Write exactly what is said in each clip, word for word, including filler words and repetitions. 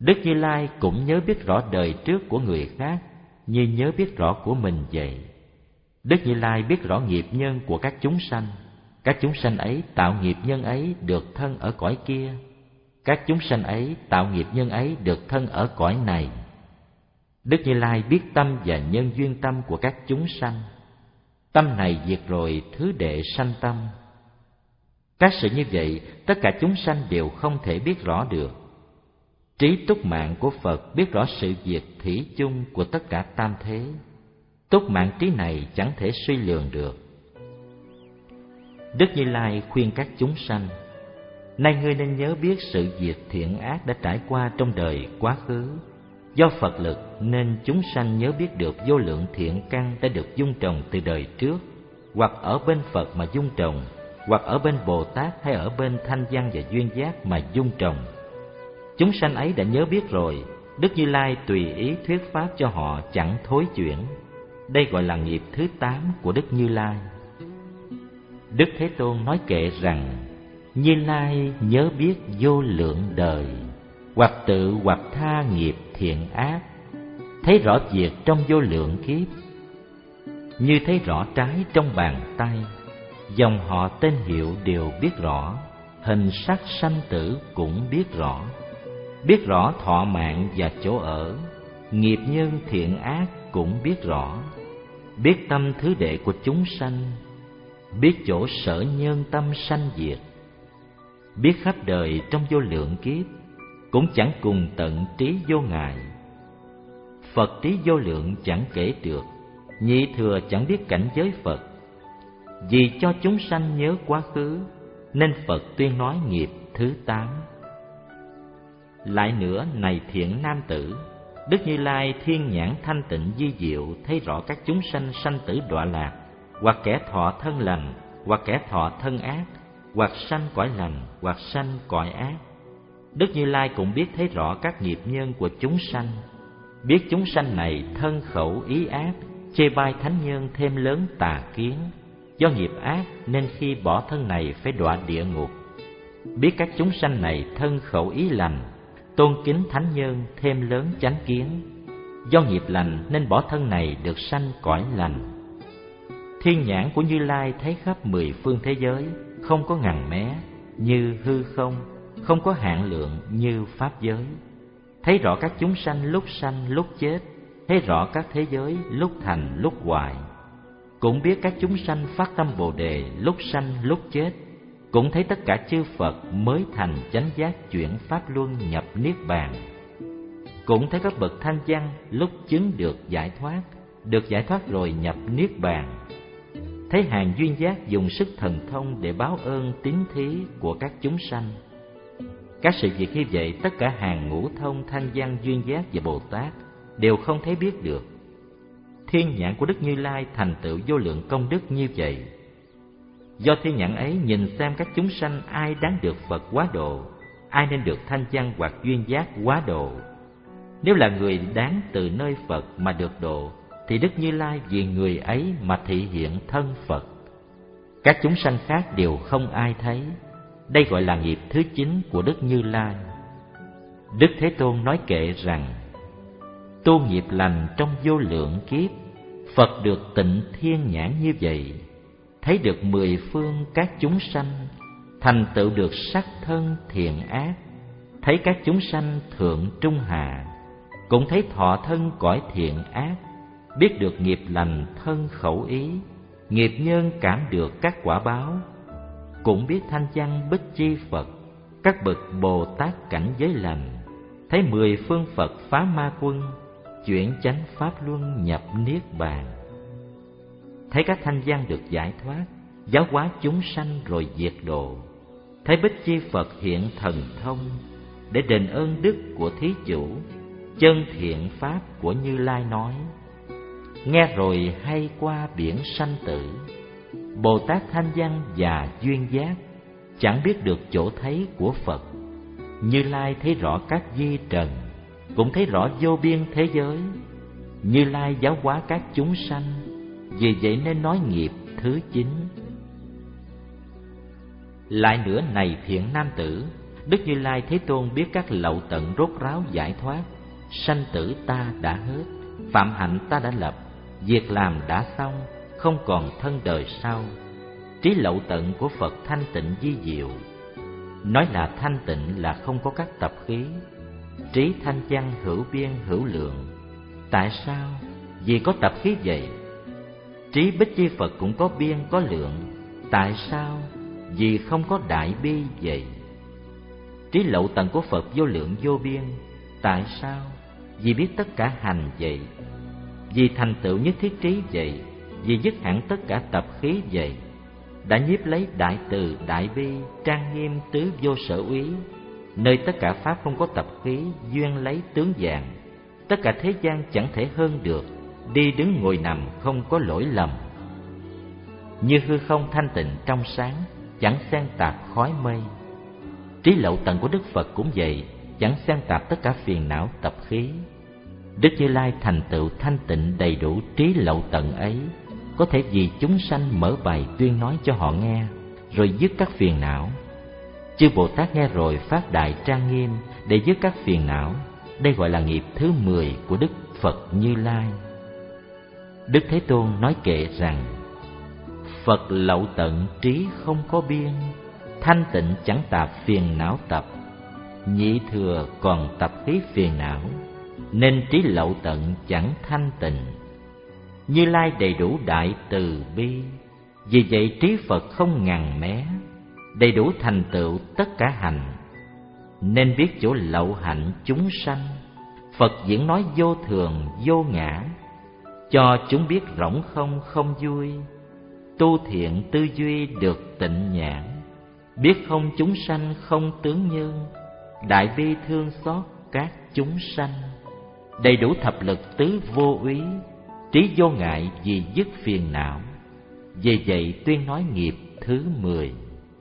Đức Như Lai cũng nhớ biết rõ đời trước của người khác như nhớ biết rõ của mình vậy. Đức Như Lai biết rõ nghiệp nhân của các chúng sanh. Các chúng sanh ấy tạo nghiệp nhân ấy được thân ở cõi kia. Các chúng sanh ấy tạo nghiệp nhân ấy được thân ở cõi này. Đức Như Lai biết tâm và nhân duyên tâm của các chúng sanh. Tâm này diệt rồi thứ đệ sanh tâm. Các sự như vậy, tất cả chúng sanh đều không thể biết rõ được. Trí túc mạng của Phật biết rõ sự diệt thủy chung của tất cả tam thế. Túc mạng trí này chẳng thể suy lường được. Đức Như Lai khuyên các chúng sanh: nay ngươi nên nhớ biết sự diệt thiện ác đã trải qua trong đời quá khứ. Do Phật lực nên chúng sanh nhớ biết được vô lượng thiện căn đã được dung trồng từ đời trước, hoặc ở bên Phật mà dung trồng, hoặc ở bên Bồ Tát hay ở bên Thanh Văn và Duyên Giác mà dung trồng. Chúng sanh ấy đã nhớ biết rồi, Đức Như Lai tùy ý thuyết pháp cho họ chẳng thối chuyển. Đây gọi là nghiệp thứ tám của Đức Như Lai. Đức Thế Tôn nói kệ rằng: Như Lai nhớ biết vô lượng đời, hoặc tự hoặc tha nghiệp thiện ác, thấy rõ việc trong vô lượng kiếp, như thấy rõ trái trong bàn tay. Dòng họ tên hiệu đều biết rõ, hình sắc sanh tử cũng biết rõ. Biết rõ thọ mạng và chỗ ở, nghiệp nhân thiện ác cũng biết rõ. Biết tâm thứ đệ của chúng sanh, biết chỗ sở nhân tâm sanh diệt. Biết khắp đời trong vô lượng kiếp, cũng chẳng cùng tận trí vô ngại. Phật trí vô lượng chẳng kể được, nhị thừa chẳng biết cảnh giới Phật. Vì cho chúng sanh nhớ quá khứ, nên Phật tuyên nói nghiệp thứ tám. Lại nữa, này thiện nam tử, Đức Như Lai thiên nhãn thanh tịnh vi diệu, thấy rõ các chúng sanh sanh tử đọa lạc, hoặc kẻ thọ thân lành, hoặc kẻ thọ thân ác, hoặc sanh cõi lành, hoặc sanh cõi ác. Đức Như Lai cũng biết thấy rõ các nghiệp nhân của chúng sanh. Biết chúng sanh này thân khẩu ý ác, chê bai thánh nhân thêm lớn tà kiến. Do nghiệp ác nên khi bỏ thân này phải đọa địa ngục. Biết các chúng sanh này thân khẩu ý lành, tôn kính thánh nhân thêm lớn chánh kiến. Do nghiệp lành nên bỏ thân này được sanh cõi lành. Thiên nhãn của Như Lai thấy khắp mười phương thế giới, không có ngần mé như hư không, không có hạn lượng như pháp giới. Thấy rõ các chúng sanh lúc sanh lúc chết, thấy rõ các thế giới lúc thành lúc hoại. Cũng biết các chúng sanh phát tâm Bồ Đề lúc sanh lúc chết. Cũng thấy tất cả chư Phật mới thành chánh giác chuyển pháp luân nhập niết bàn. Cũng thấy các bậc thanh văn lúc chứng được giải thoát, được giải thoát rồi nhập niết bàn. Thấy hàng duyên giác dùng sức thần thông để báo ơn tín thí của các chúng sanh. Các sự việc như vậy, tất cả hàng ngũ thông, thanh văn, duyên giác và Bồ Tát đều không thấy biết được. Thiên nhãn của Đức Như Lai thành tựu vô lượng công đức như vậy. Do thiên nhãn ấy nhìn xem các chúng sanh ai đáng được Phật hóa độ, ai nên được thanh văn hoặc duyên giác hóa độ. Nếu là người đáng từ nơi Phật mà được độ, thì Đức Như Lai vì người ấy mà thị hiện thân Phật. Các chúng sanh khác đều không ai thấy. Đây gọi là nghiệp thứ chín của Đức Như Lai. Đức Thế Tôn nói kệ rằng: tu nghiệp lành trong vô lượng kiếp, Phật được tịnh thiên nhãn như vậy, thấy được mười phương các chúng sanh, thành tựu được sắc thân thiện ác, thấy các chúng sanh thượng trung hạ, cũng thấy thọ thân cõi thiện ác, biết được nghiệp lành thân khẩu ý, nghiệp nhân cảm được các quả báo. Cũng biết thanh văn bích chi Phật, các bậc Bồ Tát cảnh giới lành, thấy mười phương Phật phá ma quân, chuyển chánh pháp luân nhập niết bàn. Thấy các thanh văn được giải thoát, giáo hóa chúng sanh rồi diệt độ. Thấy bích chi Phật hiện thần thông, để đền ơn đức của thí chủ, chân thiện pháp của Như Lai nói. Nghe rồi hay qua biển sanh tử, Bồ Tát thanh văn và duyên giác chẳng biết được chỗ thấy của Phật. Như Lai thấy rõ các vi trần, cũng thấy rõ vô biên thế giới. Như Lai giáo hóa các chúng sanh, vì vậy nên nói nghiệp thứ chín. Lại nữa, này thiện nam tử, Đức Như Lai Thế Tôn biết các lậu tận rốt ráo giải thoát. Sanh tử ta đã hết, phạm hạnh ta đã lập, việc làm đã xong, không còn thân đời sau. Trí lậu tận của Phật thanh tịnh vi diệu. Nói là thanh tịnh là không có các tập khí. Trí thanh văn hữu biên hữu lượng. Tại sao? Vì có tập khí vậy. Trí Bích Chi Phật cũng có biên có lượng. Tại sao? Vì không có đại bi vậy. Trí lậu tận của Phật vô lượng vô biên. Tại sao? Vì biết tất cả hành vậy. Vì thành tựu nhất thiết trí vậy. Vì dứt hẳn tất cả tập khí vậy. Đã nhiếp lấy đại từ đại bi, trang nghiêm tứ vô sở úy, nơi tất cả pháp không có tập khí, duyên lấy tướng dạng. Tất cả thế gian chẳng thể hơn được, đi đứng ngồi nằm không có lỗi lầm. Như hư không thanh tịnh trong sáng, chẳng xen tạp khói mây. Trí lậu tận của Đức Phật cũng vậy, chẳng xen tạp tất cả phiền não tập khí. Đức Như Lai thành tựu thanh tịnh đầy đủ trí lậu tận ấy, có thể vì chúng sanh mở bài tuyên nói cho họ nghe, rồi dứt các phiền não. Chư Bồ Tát nghe rồi phát đại trang nghiêm để dứt các phiền não. Đây gọi là nghiệp thứ mười của Đức Phật Như Lai. Đức Thế Tôn nói kệ rằng: Phật lậu tận trí không có biên, thanh tịnh chẳng tạp phiền não tập. Nhị thừa còn tập khí phiền não, nên trí lậu tận chẳng thanh tịnh. Như Lai đầy đủ đại từ bi, vì vậy trí Phật không ngằn mé, đầy đủ thành tựu tất cả hành. Nên biết chỗ lậu hạnh chúng sanh, Phật diễn nói vô thường vô ngã, cho chúng biết rỗng không không vui. Tu thiện tư duy được tịnh nhãn, biết không chúng sanh không tướng nhân, đại bi thương xót các chúng sanh. Đầy đủ thập lực tứ vô úy, trí vô ngại vì dứt phiền não. Vì vậy tuyên nói nghiệp thứ mười.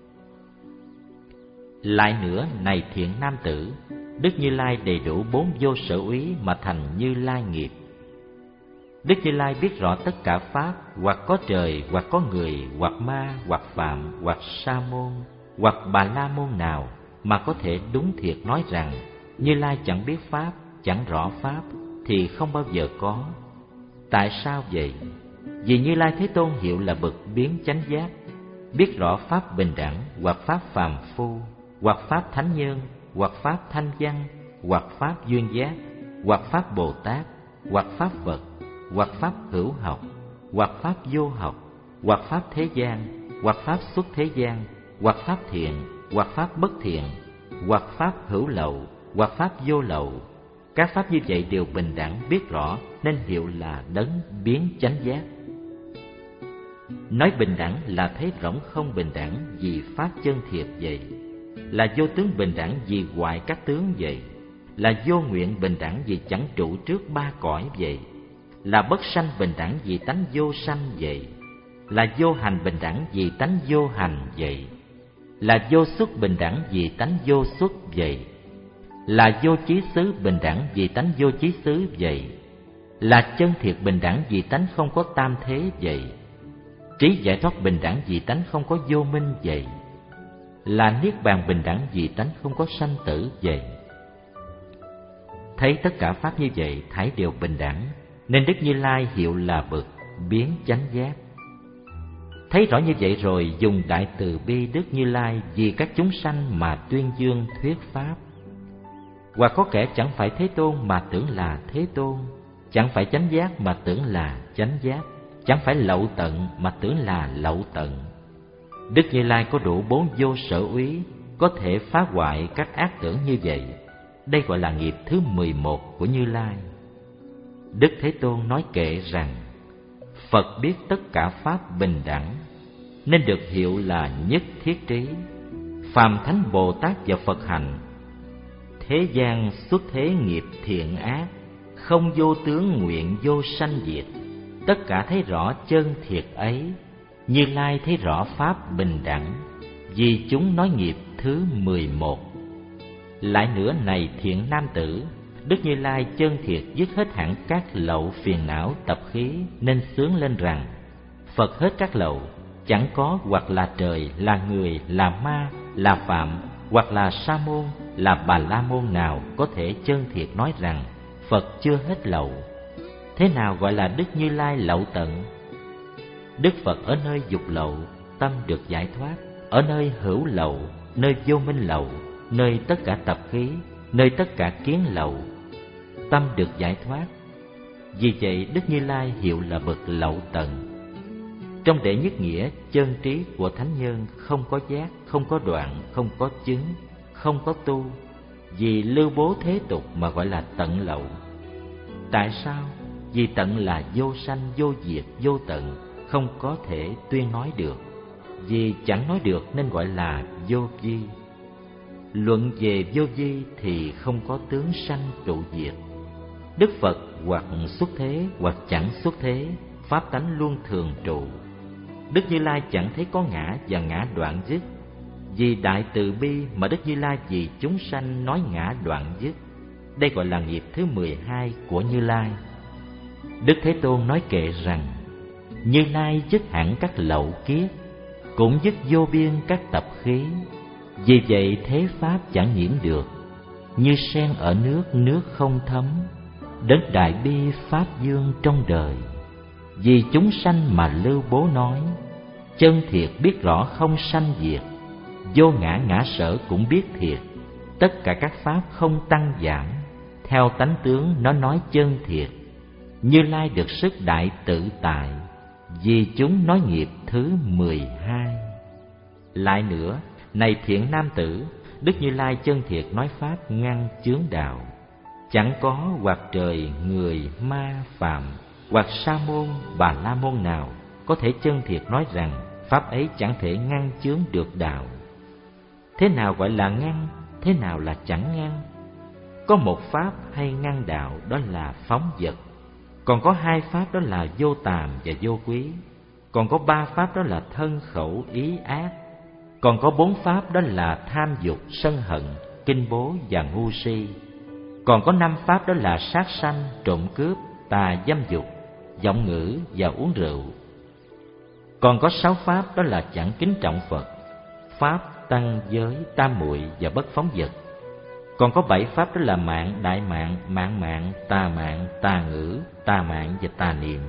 Lại nữa, này thiện nam tử, Đức Như Lai đầy đủ bốn vô sở úy mà thành Như Lai nghiệp. Đức Như Lai biết rõ tất cả pháp, hoặc có trời, hoặc có người, hoặc ma, hoặc phạm, hoặc sa môn, hoặc bà la môn nào mà có thể đúng thiệt nói rằng Như Lai chẳng biết pháp, chẳng rõ pháp, thì không bao giờ có. Tại sao vậy? Vì Như Lai Thế Tôn hiệu là bậc biến chánh giác, biết rõ pháp bình đẳng, hoặc pháp phàm phu, hoặc pháp thánh nhân, hoặc pháp thanh văn, hoặc pháp duyên giác, hoặc pháp Bồ Tát, hoặc pháp Phật, hoặc pháp hữu học, hoặc pháp vô học, hoặc pháp thế gian, hoặc pháp xuất thế gian, hoặc pháp thiện, hoặc pháp bất thiện, hoặc pháp hữu lậu, hoặc pháp vô lậu. Các pháp như vậy đều bình đẳng biết rõ, nên hiệu là đấng biến chánh giác. Nói bình đẳng là thấy rỗng không bình đẳng vì pháp chân thiệt vậy, là vô tướng bình đẳng vì hoại các tướng vậy, là vô nguyện bình đẳng vì chẳng trụ trước ba cõi vậy, là bất sanh bình đẳng vì tánh vô sanh vậy, là vô hành bình đẳng vì tánh vô hành vậy, là vô xuất bình đẳng vì tánh vô xuất vậy, là vô chí xứ bình đẳng vì tánh vô chí xứ vậy, là chân thiệt bình đẳng vì tánh không có tam thế vậy, trí giải thoát bình đẳng vì tánh không có vô minh vậy, là niết bàn bình đẳng vì tánh không có sanh tử vậy. Thấy tất cả pháp như vậy thảy đều bình đẳng, nên Đức Như Lai hiệu là bậc biến chánh giác. Thấy rõ như vậy rồi, dùng đại từ bi Đức Như Lai vì các chúng sanh mà tuyên dương thuyết pháp. Hoặc có kẻ chẳng phải Thế Tôn mà tưởng là Thế Tôn, chẳng phải chánh giác mà tưởng là chánh giác, chẳng phải lậu tận mà tưởng là lậu tận. Đức Như Lai có đủ bốn vô sở úy, có thể phá hoại các ác tưởng như vậy. Đây gọi là nghiệp thứ mười một của Như Lai. Đức Thế Tôn nói kệ rằng: Phật biết tất cả pháp bình đẳng, nên được hiệu là nhất thiết trí. Phàm thánh Bồ Tát và Phật hành, thế gian xuất thế nghiệp thiện ác, không vô tướng nguyện vô sanh diệt. Tất cả thấy rõ chân thiệt ấy, Như Lai thấy rõ pháp bình đẳng, vì chúng nói nghiệp thứ mười một. Lại nữa, này thiện nam tử, Đức Như Lai chân thiệt dứt hết hẳn các lậu phiền não tập khí, nên sướng lên rằng: Phật hết các lậu, chẳng có hoặc là trời, là người, là ma, là phạm, hoặc là Sa môn, là Bà La môn nào có thể chân thiệt nói rằng Phật chưa hết lậu? Thế nào gọi là Đức Như Lai lậu tận? Đức Phật ở nơi dục lậu, tâm được giải thoát; ở nơi hữu lậu, nơi vô minh lậu, nơi tất cả tập khí, nơi tất cả kiến lậu, tâm được giải thoát. Vì vậy Đức Như Lai hiệu là bậc lậu tận. Trong đệ nhất nghĩa, chân trí của thánh nhân không có giác, không có đoạn, không có chứng, không có tu, vì lưu bố thế tục mà gọi là tận lậu. Tại sao? Vì tận là vô sanh, vô diệt, vô tận, không có thể tuyên nói được. Vì chẳng nói được nên gọi là vô vi. Luận về vô vi thì không có tướng sanh trụ diệt. Đức Phật hoặc xuất thế hoặc chẳng xuất thế, pháp tánh luôn thường trụ. Đức Như Lai chẳng thấy có ngã và ngã đoạn dứt. Vì đại từ bi mà Đức Như Lai vì chúng sanh nói ngã đoạn dứt. Đây gọi là nghiệp thứ mười hai của Như Lai. Đức Thế Tôn nói kệ rằng: Như Lai dứt hẳn các lậu kiết, cũng dứt vô biên các tập khí. Vì vậy thế pháp chẳng nhiễm được, như sen ở nước, nước không thấm. Đến đại bi pháp dương trong đời, vì chúng sanh mà lưu bố nói. Chân thiệt biết rõ không sanh diệt, vô ngã ngã sở cũng biết thiệt. Tất cả các pháp không tăng giảm, theo tánh tướng nó nói chân thiệt. Như Lai được sức đại tự tại, vì chúng nói nghiệp thứ mười hai. Lại nữa, này thiện nam tử, Đức Như Lai chân thiệt nói pháp ngăn chướng đạo. Chẳng có hoặc trời, người, ma, phạm, hoặc Sa môn, Bà La môn nào có thể chân thiệt nói rằng pháp ấy chẳng thể ngăn chướng được đạo. Thế nào gọi là ngăn? Thế nào là chẳng ngăn? Có một pháp hay ngăn đạo, đó là phóng dật. Còn có hai pháp, đó là vô tàm và vô quý. Còn có ba pháp, đó là thân khẩu ý ác. Còn có bốn pháp, đó là tham dục, sân hận, kinh bố và ngu si. Còn có năm pháp, đó là sát sanh, trộm cướp, tà dâm dục, vọng ngữ và uống rượu. Còn có sáu pháp, đó là chẳng kính trọng Phật, pháp, tăng, giới, tam muội và bất phóng dật. Còn có bảy pháp, đó là mạng, đại mạng, mạng mạng, tà mạng, tà ngữ, tà mạng và tà niệm.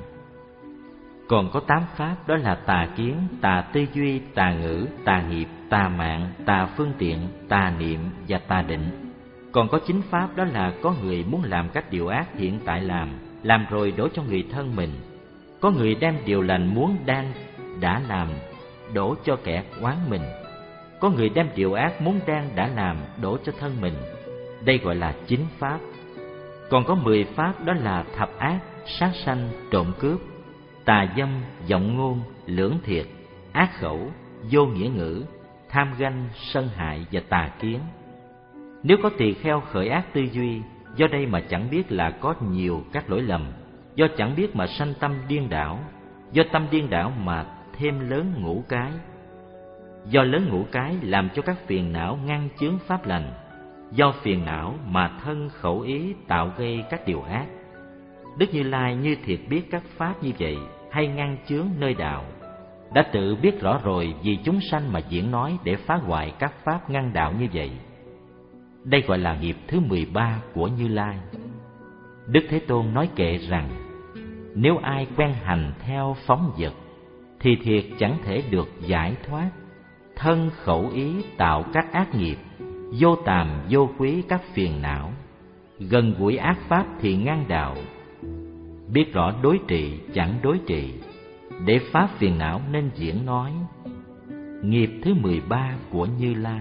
Còn có tám pháp, đó là tà kiến, tà tư duy, tà ngữ, tà nghiệp, tà mạng, tà phương tiện, tà niệm và tà định. Còn có chín pháp, đó là có người muốn làm các điều ác hiện tại làm, làm rồi đổ cho người thân mình. Có người đem điều lành muốn đang đã làm, đổ cho kẻ oán mình. Có người đem điều ác muốn đang đã làm, đổ cho thân mình. Đây gọi là chín pháp. Còn có mười pháp, đó là thập ác, sát sanh, trộm cướp, tà dâm, vọng ngôn, lưỡng thiệt, ác khẩu, vô nghĩa ngữ, tham ganh, sân hại và tà kiến. Nếu có tỳ kheo khởi ác tư duy, do đây mà chẳng biết là có nhiều các lỗi lầm, do chẳng biết mà sanh tâm điên đảo, do tâm điên đảo mà thêm lớn ngũ cái, do lớn ngũ cái làm cho các phiền não ngăn chướng pháp lành, do phiền não mà thân khẩu ý tạo gây các điều ác. Đức Như Lai như thiệt biết các pháp như vậy hay ngăn chướng nơi đạo, đã tự biết rõ rồi vì chúng sanh mà diễn nói để phá hoại các pháp ngăn đạo như vậy. Đây gọi là nghiệp thứ mười ba của Như Lai. Đức Thế Tôn nói kệ rằng: Nếu ai quen hành theo phóng dật, thì thiệt chẳng thể được giải thoát. Thân khẩu ý tạo các ác nghiệp, vô tàm vô quý các phiền não. Gần gũi ác pháp thì ngăn đạo, biết rõ đối trị chẳng đối trị, để phá phiền não nên diễn nói. Nghiệp thứ mười ba của Như Lai.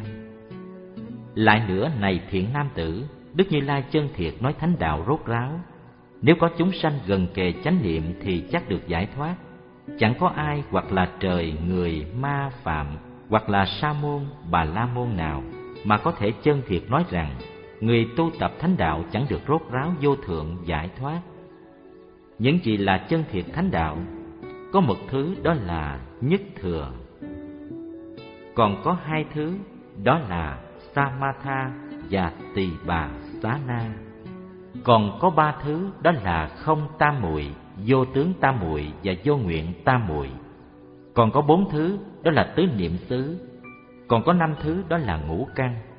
Lại nữa, này thiện nam tử, Đức Như Lai chân thiệt nói thánh đạo rốt ráo. Nếu có chúng sanh gần kề chánh niệm thì chắc được giải thoát. Chẳng có ai hoặc là trời, người, ma, phạm, hoặc là Sa môn, Bà La môn nào mà có thể chân thiệt nói rằng người tu tập thánh đạo chẳng được rốt ráo vô thượng giải thoát. Những gì là chân thiệt thánh đạo? Có một thứ, đó là nhất thừa. Còn có hai thứ, đó là Samatha và Tỳ Bà Xá Na. Còn có ba thứ, đó là không tam muội, vô tướng tam muội và vô nguyện tam muội. Còn có bốn thứ, đó là tứ niệm xứ. Còn có năm thứ, đó là ngũ căn.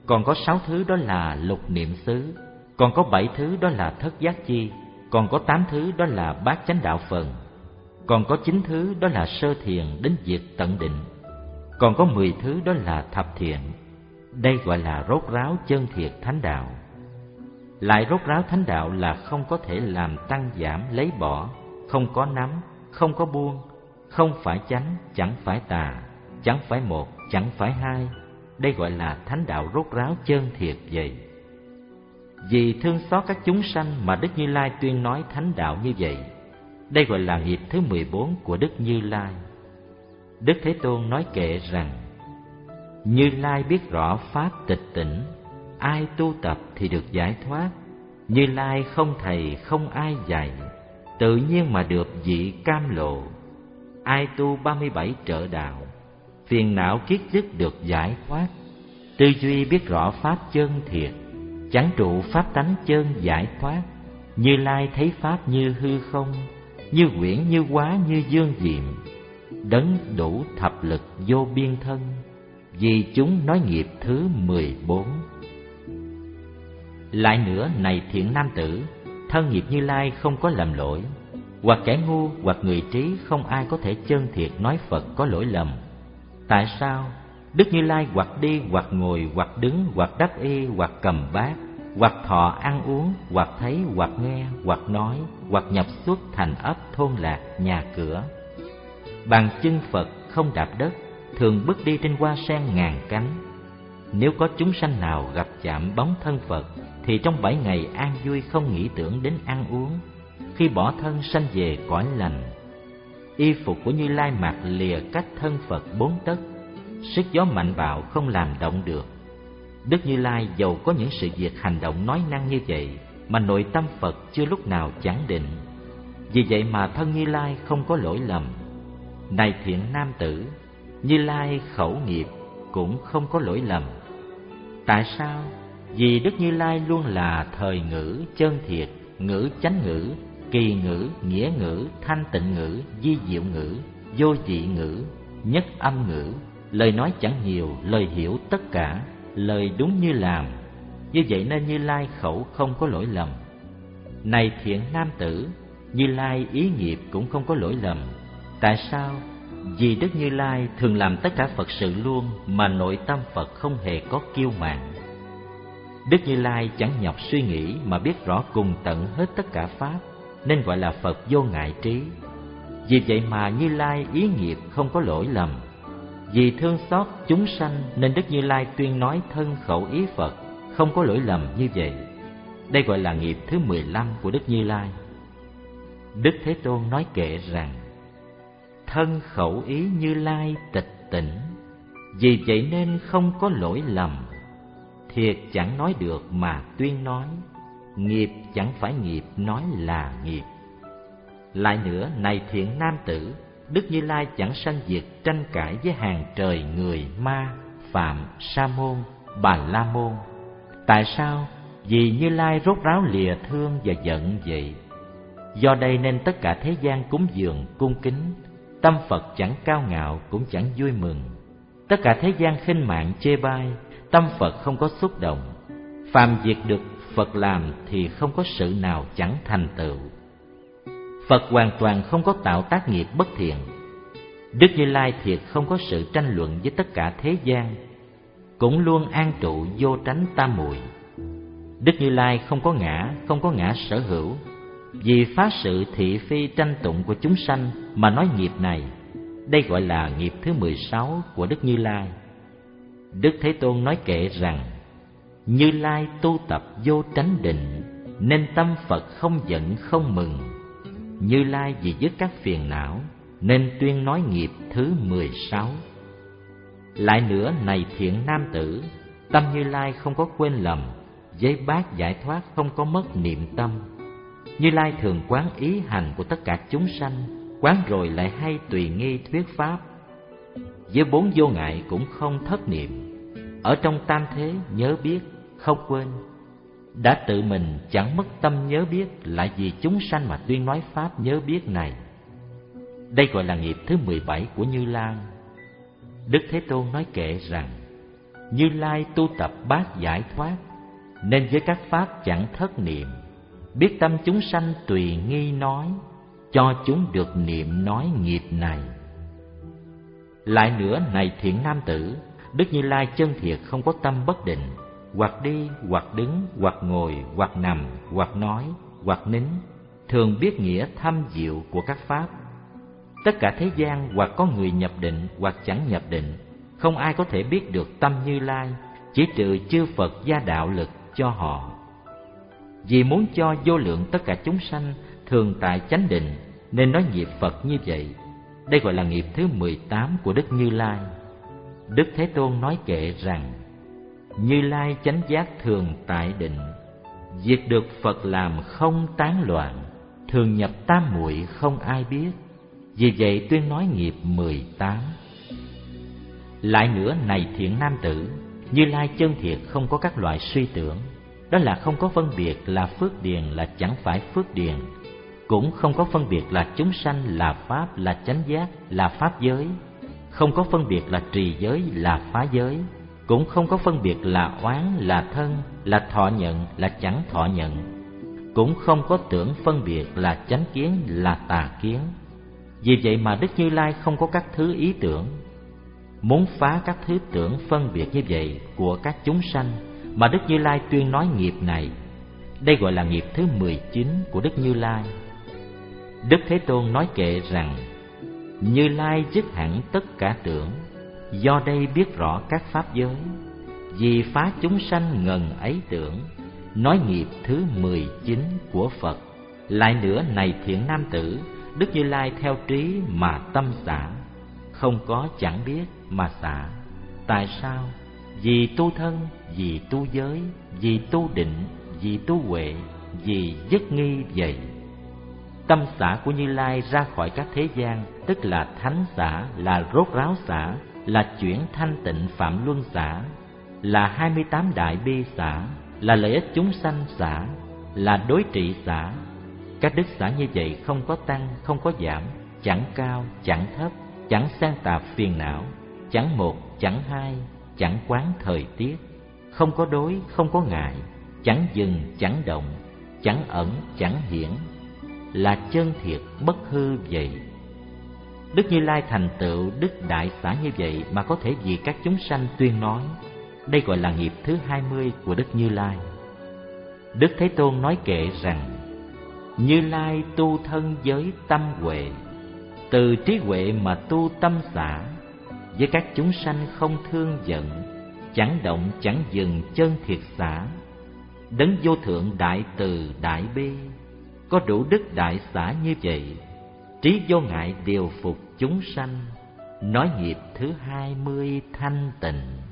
còn có sáu thứ đó là lục niệm xứ, còn có bảy thứ đó là thất giác chi, còn có tám thứ đó là bát chánh đạo phần, còn có chín thứ đó là sơ thiền đến diệt tận định, còn có mười thứ đó là thập thiện. Đây gọi là rốt ráo chân thiệt thánh đạo. Lại rốt ráo thánh đạo là không có thể làm tăng giảm lấy bỏ, không có nắm, không có buông, không phải chánh, chẳng phải tà, chẳng phải một, chẳng phải hai. Đây gọi là thánh đạo rốt ráo chân thiệt vậy. Vì thương xót các chúng sanh mà Đức Như Lai tuyên nói thánh đạo như vậy. Đây gọi là nghiệp thứ mười bốn của Đức Như Lai. Đức Thế Tôn nói kệ rằng: Như Lai biết rõ pháp tịch tỉnh, ai tu tập thì được giải thoát. Như Lai không thầy không ai dạy, tự nhiên mà được vị cam lộ. Ai tu ba mươi bảy trợ đạo, phiền não kiết dứt được giải thoát. Tư duy biết rõ pháp chân thiệt, chẳng trụ pháp tánh chân giải thoát. Như Lai thấy pháp như hư không, như quyển như hóa như dương diệm. Đấng đủ thập lực vô biên thân, vì chúng nói nghiệp thứ mười bốn. Lại nữa, này thiện nam tử, thân nghiệp Như Lai không có lầm lỗi, hoặc kẻ ngu hoặc người trí không ai có thể chân thiệt nói Phật có lỗi lầm. Tại sao? Đức Như Lai hoặc đi hoặc ngồi hoặc đứng hoặc đắp y hoặc cầm bát, hoặc thọ ăn uống, hoặc thấy hoặc nghe hoặc nói, hoặc nhập xuất thành ấp thôn lạc nhà cửa. Bàn chân Phật không đạp đất, thường bước đi trên hoa sen ngàn cánh. Nếu có chúng sanh nào gặp chạm bóng thân Phật, thì trong bảy ngày an vui không nghĩ tưởng đến ăn uống. Khi bỏ thân sanh về cõi lành. Y phục của Như Lai mặc lìa cách thân Phật bốn tấc, sức gió mạnh bạo không làm động được. Đức Như Lai dầu có những sự việc hành động nói năng như vậy, mà nội tâm Phật chưa lúc nào chẳng định. Vì vậy mà thân Như Lai không có lỗi lầm. Này thiện nam tử, Như Lai khẩu nghiệp cũng không có lỗi lầm. Tại sao? Vì Đức Như Lai luôn là thời ngữ chân thiệt, ngữ chánh ngữ, kỳ ngữ, nghĩa ngữ, thanh tịnh ngữ, di diệu ngữ, vô dị ngữ, nhất âm ngữ. Lời nói chẳng nhiều, lời hiểu tất cả, lời đúng như làm. Như vậy nên Như Lai khẩu không có lỗi lầm. Này thiện nam tử, Như Lai ý nghiệp cũng không có lỗi lầm. Tại sao? Vì Đức Như Lai thường làm tất cả Phật sự luôn, mà nội tâm Phật không hề có kiêu mạn. Đức Như Lai chẳng nhọc suy nghĩ mà biết rõ cùng tận hết tất cả pháp, nên gọi là Phật vô ngại trí. Vì vậy mà Như Lai ý nghiệp không có lỗi lầm. Vì thương xót chúng sanh nên Đức Như Lai tuyên nói thân khẩu ý Phật không có lỗi lầm như vậy. Đây gọi là nghiệp thứ mười lăm của Đức Như Lai. Đức Thế Tôn nói kệ rằng: Thân khẩu ý Như Lai tịch tỉnh, vì vậy nên không có lỗi lầm. Thiệt chẳng nói được mà tuyên nói, nghiệp chẳng phải nghiệp nói là nghiệp. Lại nữa, này thiện nam tử, Đức Như Lai chẳng sanh diệt tranh cãi với hàng trời người ma, phạm, sa môn, bà la môn. Tại sao? Vì Như Lai rốt ráo lìa thương và giận vậy. Do đây nên tất cả thế gian cúng dường cung kính, tâm Phật chẳng cao ngạo cũng chẳng vui mừng. Tất cả thế gian khinh mạng chê bai, tâm Phật không có xúc động. Phàm việc được Phật làm thì không có sự nào chẳng thành tựu. Phật hoàn toàn không có tạo tác nghiệp bất thiện. Đức Như Lai thiệt không có sự tranh luận với tất cả thế gian, cũng luôn an trụ vô tránh tam muội. Đức Như Lai không có ngã, không có ngã sở hữu. Vì phá sự thị phi tranh tụng của chúng sanh mà nói nghiệp này. Đây gọi là nghiệp thứ mười sáu của Đức Như Lai. Đức Thế Tôn nói kệ rằng: Như Lai tu tập vô tránh định, nên tâm Phật không giận không mừng. Như Lai vì dứt các phiền não, nên tuyên nói nghiệp thứ mười sáu. Lại nữa, này thiện nam tử, tâm Như Lai không có quên lầm, với bát giải thoát không có mất niệm tâm. Như Lai thường quán ý hành của tất cả chúng sanh, quán rồi lại hay tùy nghi thuyết pháp. Với bốn vô ngại cũng không thất niệm. Ở trong tam thế nhớ biết, không quên. Đã tự mình chẳng mất tâm nhớ biết, lại vì chúng sanh mà tuyên nói pháp nhớ biết này. Đây gọi là nghiệp thứ mười bảy của Như Lai. Đức Thế Tôn nói kệ rằng: Như Lai tu tập bát giải thoát, nên với các pháp chẳng thất niệm, biết tâm chúng sanh tùy nghi nói, cho chúng được niệm nói nghiệp này. Lại nữa, này thiện nam tử, Đức Như Lai chân thiệt không có tâm bất định, hoặc đi, hoặc đứng, hoặc ngồi, hoặc nằm, hoặc nói, hoặc nín, thường biết nghĩa thâm diệu của các pháp. Tất cả thế gian hoặc có người nhập định hoặc chẳng nhập định, không ai có thể biết được tâm Như Lai, chỉ trừ chư Phật gia đạo lực cho họ. Vì muốn cho vô lượng tất cả chúng sanh thường tại chánh định, nên nói nghiệp Phật như vậy. Đây gọi là nghiệp thứ mười tám của Đức Như Lai. Đức Thế Tôn nói kệ rằng: Như Lai chánh giác thường tại định, việc được Phật làm không tán loạn, thường nhập tam muội không ai biết. Vì vậy tuyên nói nghiệp mười tám. Lại nữa, này thiện nam tử, Như Lai chân thiệt không có các loại suy tưởng, đó là không có phân biệt là phước điền là chẳng phải phước điền, cũng không có phân biệt là chúng sanh là pháp là chánh giác là pháp giới, không có phân biệt là trì giới là phá giới, cũng không có phân biệt là oán là thân, là thọ nhận là chẳng thọ nhận, cũng không có tưởng phân biệt là chánh kiến là tà kiến. Vì vậy mà Đức Như Lai không có các thứ ý tưởng. Muốn phá các thứ tưởng phân biệt như vậy của các chúng sanh, mà Đức Như Lai tuyên nói nghiệp này. Đây gọi là nghiệp thứ mười chín của Đức Như Lai. Đức Thế Tôn nói kệ rằng: Như Lai dứt hẳn tất cả tưởng, do đây biết rõ các pháp giới, vì phá chúng sanh ngần ấy tưởng, nói nghiệp thứ mười chín của Phật. Lại nữa, này thiện nam tử, Đức Như Lai theo trí mà tâm xả, không có chẳng biết mà xả. Tại sao? Vì tu thân, vì tu giới, vì tu định, vì tu huệ, vì dứt nghi vậy. Tâm xả của Như Lai ra khỏi các thế gian, tức là thánh xả, là rốt ráo xả, là chuyển thanh tịnh phạm luân xả, là hai mươi tám đại bi xả, là lợi ích chúng sanh xả, là đối trị xả. Các đức xả như vậy không có tăng, không có giảm, chẳng cao, chẳng thấp, chẳng san tạp phiền não, chẳng một, chẳng hai, chẳng quán thời tiết, không có đối, không có ngại, chẳng dừng, chẳng động, chẳng ẩn, chẳng hiển, là chân thiệt bất hư vậy. Đức Như Lai thành tựu đức đại xả như vậy mà có thể vì các chúng sanh tuyên nói. Đây gọi là nghiệp thứ hai mươi của Đức Như Lai. Đức Thế Tôn nói kệ rằng: Như Lai tu thân giới tâm huệ, từ trí huệ mà tu tâm xả, với các chúng sanh không thương giận, chẳng động chẳng dừng chân thiệt xả. Đấng vô thượng đại từ đại bi, có đủ đức đại xả như vậy, trí vô ngại điều phục chúng sanh, nói nghiệp thứ hai mươi thanh tịnh.